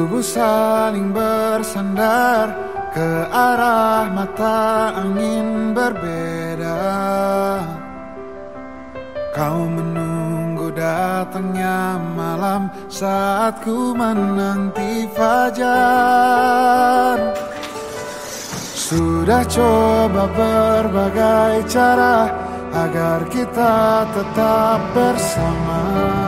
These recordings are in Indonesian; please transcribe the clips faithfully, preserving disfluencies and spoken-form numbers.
Tubuh saling bersandar ke arah mata angin berbeda. Kau menunggu datangnya malam saat ku menanti fajar. Sudah coba berbagai cara agar kita tetap bersama.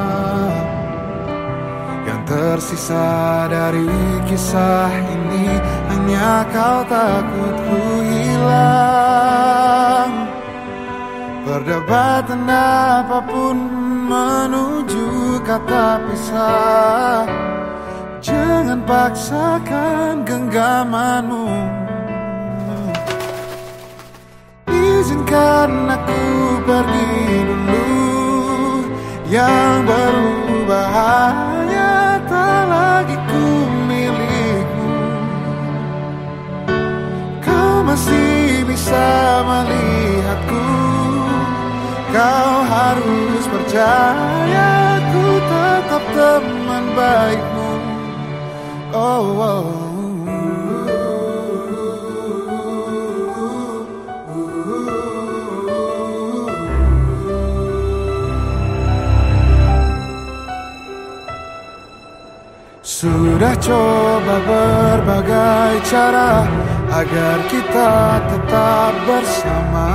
Yang tersisa dari kisah ini hanya kau takut ku hilang. Perdebatan apapun menuju kata pisah. Jangan paksakan genggamanmu. Izinkan aku pergi dulu. Yang berubah hanya tak lagi ku milikmu. Kau masih bisa melihatku. Kau harus percaya ku tetap teman baikmu. Oh, oh. Sudah coba berbagai cara agar kita tetap bersama.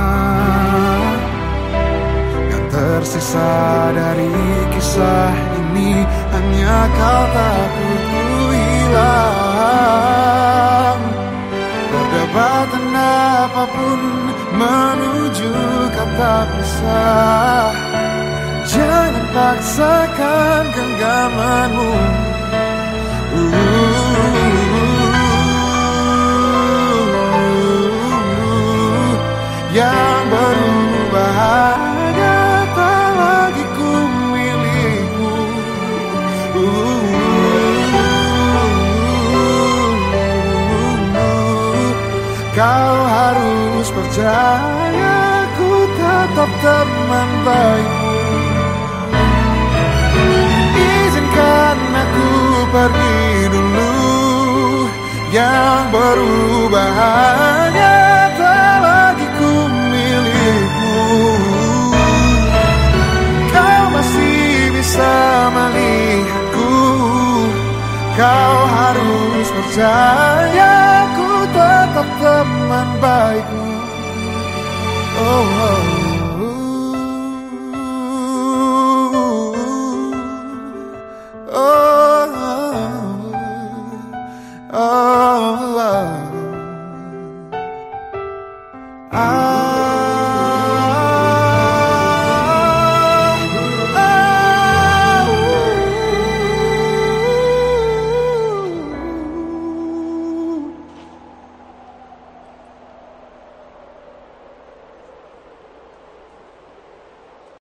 Yang tersisa dari kisah ini hanya kau takut ku hilang. Perdebatan apapun menuju kata pisah. Jangan paksakan genggamanmu. Yang berubah hanya tak lagi ku milikmu. Kau harus percaya ku tetap teman baikmu. Izinkan aku pergi dulu. Yang berubah hanya tak lagi ku milikmu. Kau masih bisa melihatku. Kau harus percaya ku tetap teman baikmu. Oh, oh.